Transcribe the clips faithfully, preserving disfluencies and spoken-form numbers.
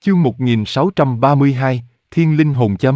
Chương một nghìn sáu trăm ba mươi hai, Thiên Linh Hồn Châm.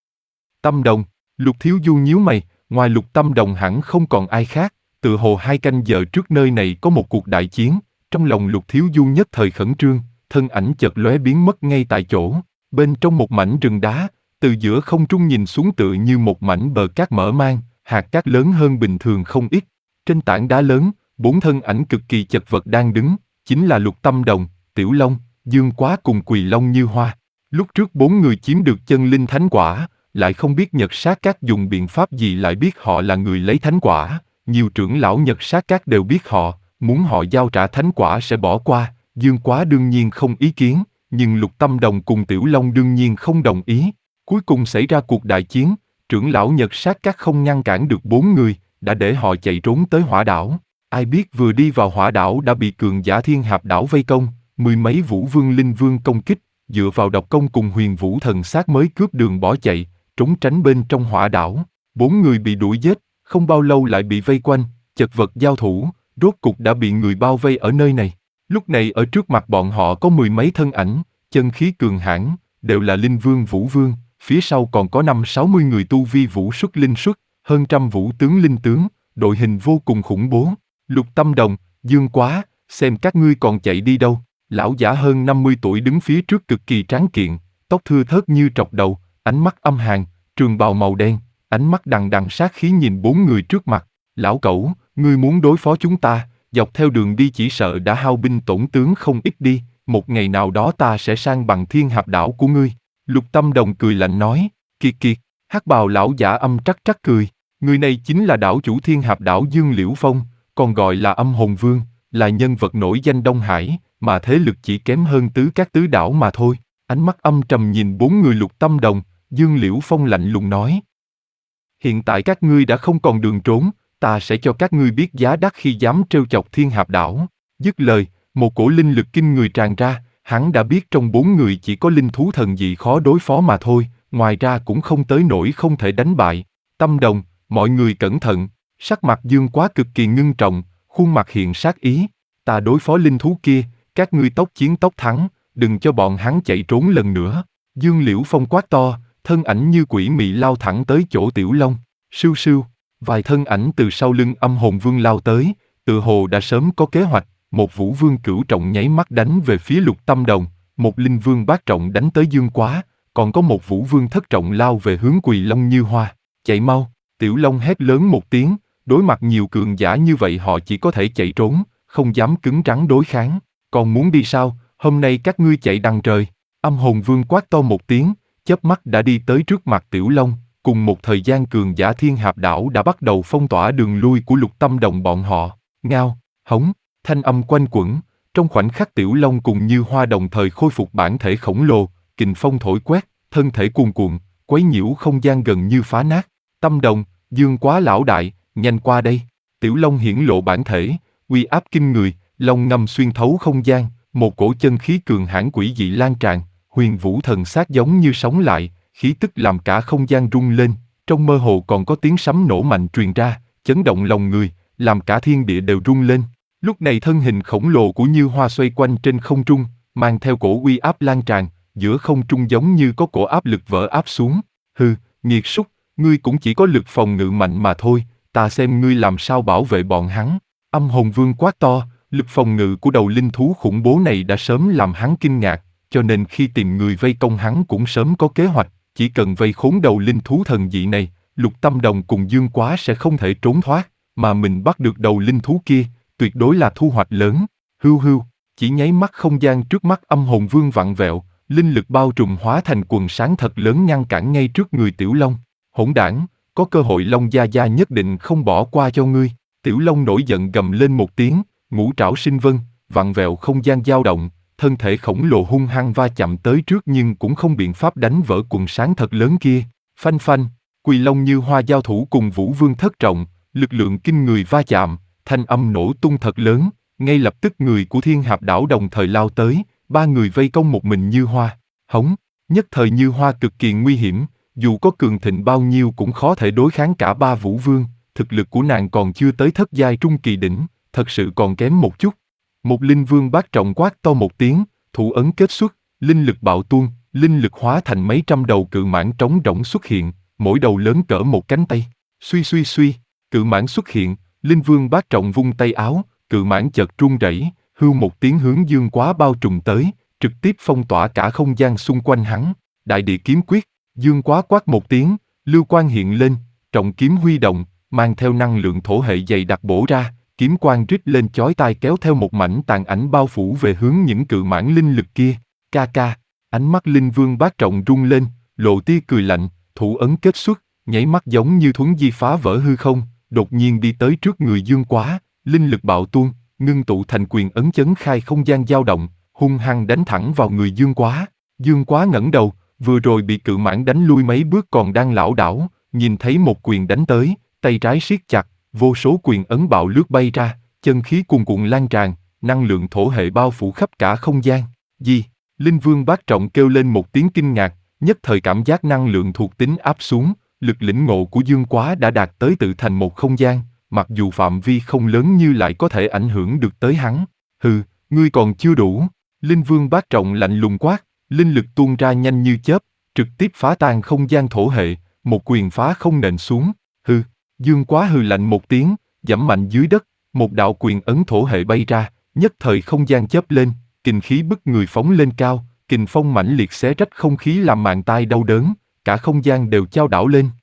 Tâm Đồng, Lục Thiếu Du nhíu mày, ngoài Lục Tâm Đồng hẳn không còn ai khác, tự hồ hai canh giờ trước nơi này có một cuộc đại chiến, trong lòng Lục Thiếu Du nhất thời khẩn trương, thân ảnh chợt lóe biến mất ngay tại chỗ, bên trong một mảnh rừng đá, từ giữa không trung nhìn xuống tựa như một mảnh bờ cát mở mang, hạt cát lớn hơn bình thường không ít, trên tảng đá lớn, bốn thân ảnh cực kỳ chật vật đang đứng, chính là Lục Tâm Đồng, Tiểu Long, Dương Quá cùng Quỳ Long Như Hoa. Lúc trước bốn người chiếm được chân linh thánh quả, lại không biết Nhật Sát Các dùng biện pháp gì lại biết họ là người lấy thánh quả, nhiều trưởng lão Nhật Sát Các đều biết họ, muốn họ giao trả thánh quả sẽ bỏ qua, Dương Quá đương nhiên không ý kiến, nhưng Lục Tâm Đồng cùng Tiểu Long đương nhiên không đồng ý. Cuối cùng xảy ra cuộc đại chiến, trưởng lão Nhật Sát Các không ngăn cản được bốn người, đã để họ chạy trốn tới Hỏa Đảo. Ai biết vừa đi vào Hỏa Đảo đã bị cường giả Thiên Hạp Đảo vây công, mười mấy Vũ Vương Linh Vương công kích, dựa vào độc công cùng Huyền Vũ Thần Sát mới cướp đường bỏ chạy, trốn tránh bên trong Hỏa Đảo. Bốn người bị đuổi giết, không bao lâu lại bị vây quanh, chật vật giao thủ, rốt cục đã bị người bao vây ở nơi này. Lúc này ở trước mặt bọn họ có mười mấy thân ảnh, chân khí cường hãn, đều là Linh Vương Vũ Vương, phía sau còn có năm sáu mươi người tu vi Vũ Xuất Linh Xuất, hơn trăm Vũ Tướng Linh Tướng, đội hình vô cùng khủng bố. Lục Tâm Đồng, Dương Quá, xem các ngươi còn chạy đi đâu. Lão giả hơn năm mươi tuổi đứng phía trước cực kỳ tráng kiện, tóc thưa thớt như trọc đầu, ánh mắt âm hàn, trường bào màu đen, ánh mắt đằng đằng sát khí nhìn bốn người trước mặt. Lão Cẩu, ngươi muốn đối phó chúng ta, dọc theo đường đi chỉ sợ đã hao binh tổn tướng không ít đi, một ngày nào đó ta sẽ sang bằng Thiên Hạp Đảo của ngươi. Lục Tâm Đồng cười lạnh nói, kiệt kiệt, hắc bào lão giả âm trắc trắc cười, người này chính là đảo chủ Thiên Hạp Đảo Dương Liễu Phong, còn gọi là Âm Hồn Vương, là nhân vật nổi danh Đông Hải, mà thế lực chỉ kém hơn tứ các tứ đảo mà thôi. Ánh mắt âm trầm nhìn bốn người Lục Tâm Đồng, Dương Liễu Phong lạnh lùng nói. Hiện tại các ngươi đã không còn đường trốn, ta sẽ cho các ngươi biết giá đắt khi dám trêu chọc Thiên Hạp Đảo. Dứt lời, một cổ linh lực kinh người tràn ra, hắn đã biết trong bốn người chỉ có linh thú thần dị khó đối phó mà thôi, ngoài ra cũng không tới nỗi không thể đánh bại. Tâm Đồng, mọi người cẩn thận, sắc mặt Dương Quá cực kỳ ngưng trọng, khuôn mặt hiện sát ý. Ta đối phó linh thú kia, các ngươi tốc chiến tốc thắng, đừng cho bọn hắn chạy trốn lần nữa. Dương Liễu Phong quát to, thân ảnh như quỷ mị lao thẳng tới chỗ Tiểu Long. Sưu sưu, vài thân ảnh từ sau lưng Âm Hồn Vương lao tới, tự hồ đã sớm có kế hoạch. Một Vũ Vương cửu trọng nháy mắt đánh về phía Lục Tâm Đồng, một Linh Vương bát trọng đánh tới Dương Quá, còn có một Vũ Vương thất trọng lao về hướng Quỳ Long Như Hoa. Chạy mau! Tiểu Long hét lớn một tiếng, đối mặt nhiều cường giả như vậy họ chỉ có thể chạy trốn, không dám cứng rắn đối kháng. Còn muốn đi sao? Hôm nay các ngươi chạy đằng trời. Âm Hồn Vương quát to một tiếng, chớp mắt đã đi tới trước mặt Tiểu Long, cùng một thời gian cường giả Thiên Hạp Đảo đã bắt đầu phong tỏa đường lui của Lục Tâm Đồng bọn họ. Ngao, hống, thanh âm quanh quẩn, trong khoảnh khắc Tiểu Long cùng Như Hoa đồng thời khôi phục bản thể khổng lồ, kình phong thổi quét, thân thể cuồn cuộn, quấy nhiễu không gian gần như phá nát. Tâm Đồng, Dương Quá lão đại, nhanh qua đây. Tiểu Long hiển lộ bản thể, uy áp kinh người, long ngâm xuyên thấu không gian, một cổ chân khí cường hãn quỷ dị lan tràn, Huyền Vũ Thần Sát giống như sống lại, khí tức làm cả không gian rung lên, trong mơ hồ còn có tiếng sấm nổ mạnh truyền ra, chấn động lòng người, làm cả thiên địa đều rung lên. Lúc này thân hình khổng lồ của Như Hoa xoay quanh trên không trung, mang theo cổ uy áp lan tràn, giữa không trung giống như có cổ áp lực vỡ áp xuống. Hừ, nghiệt súc, ngươi cũng chỉ có lực phòng ngự mạnh mà thôi, ta xem ngươi làm sao bảo vệ bọn hắn. Âm Hồn Vương quát to, lực phòng ngự của đầu linh thú khủng bố này đã sớm làm hắn kinh ngạc, cho nên khi tìm người vây công hắn cũng sớm có kế hoạch, chỉ cần vây khốn đầu linh thú thần dị này, Lục Tâm Đồng cùng Dương Quá sẽ không thể trốn thoát, mà mình bắt được đầu linh thú kia, tuyệt đối là thu hoạch lớn. Hưu hưu, chỉ nháy mắt không gian trước mắt Âm Hồn Vương vặn vẹo, linh lực bao trùm hóa thành quần sáng thật lớn ngăn cản ngay trước người Tiểu Long. Hỗn đản, có cơ hội Long gia gia nhất định không bỏ qua cho ngươi. Tiểu Long nổi giận gầm lên một tiếng, ngũ trảo sinh vân, vặn vẹo không gian dao động, thân thể khổng lồ hung hăng va chạm tới trước nhưng cũng không biện pháp đánh vỡ quần sáng thật lớn kia. Phanh phanh, Quỳ Long Như Hoa giao thủ cùng Vũ Vương thất trọng, lực lượng kinh người va chạm, thanh âm nổ tung thật lớn, ngay lập tức người của Thiên Hạp Đảo đồng thời lao tới, ba người vây công một mình Như Hoa. Hống, nhất thời Như Hoa cực kỳ nguy hiểm, dù có cường thịnh bao nhiêu cũng khó thể đối kháng cả ba Vũ Vương, thực lực của nàng còn chưa tới thất giai trung kỳ đỉnh, thật sự còn kém một chút. Một Linh Vương bát trọng quát to một tiếng, thủ ấn kết xuất, linh lực bạo tuôn, linh lực hóa thành mấy trăm đầu cự mãng trống rỗng xuất hiện, mỗi đầu lớn cỡ một cánh tay. Suy suy suy, cự mãng xuất hiện, Linh Vương Bát Trọng vung tay áo, cự mãng chợt rung rẩy, hưu một tiếng hướng Dương Quá bao trùm tới, trực tiếp phong tỏa cả không gian xung quanh hắn. Đại địa kiếm quyết, Dương Quá quát một tiếng, lưu quang hiện lên, trọng kiếm huy động, mang theo năng lượng thổ hệ dày đặc bổ ra, kiếm quang rít lên chói tai kéo theo một mảnh tàn ảnh bao phủ về hướng những cự mãng linh lực kia. Ca ca, ánh mắt Linh Vương Bát Trọng rung lên, lộ tia cười lạnh, thủ ấn kết xuất, nháy mắt giống như thuấn di phá vỡ hư không, đột nhiên đi tới trước người Dương Quá, linh lực bạo tuôn, ngưng tụ thành quyền ấn chấn khai không gian dao động, hung hăng đánh thẳng vào người Dương Quá. Dương Quá ngẩng đầu, vừa rồi bị cự mãng đánh lui mấy bước còn đang lảo đảo, nhìn thấy một quyền đánh tới, tay trái siết chặt, vô số quyền ấn bạo lướt bay ra, chân khí cuồn cuộn lan tràn, năng lượng thổ hệ bao phủ khắp cả không gian. Gì? Linh Vương Bát Trọng kêu lên một tiếng kinh ngạc, nhất thời cảm giác năng lượng thuộc tính áp xuống, lực lĩnh ngộ của Dương Quá đã đạt tới tự thành một không gian, mặc dù phạm vi không lớn như lại có thể ảnh hưởng được tới hắn. Hừ, ngươi còn chưa đủ. Linh Vương Bát Trọng lạnh lùng quát, linh lực tuôn ra nhanh như chớp, trực tiếp phá tan không gian thổ hệ, một quyền phá không nện xuống. Hừ, Dương Quá hừ lạnh một tiếng, giẫm mạnh dưới đất, một đạo quyền ấn thổ hệ bay ra, nhất thời không gian chớp lên, kình khí bức người phóng lên cao, kình phong mãnh liệt xé rách không khí làm màng tai đau đớn, cả không gian đều chao đảo lên.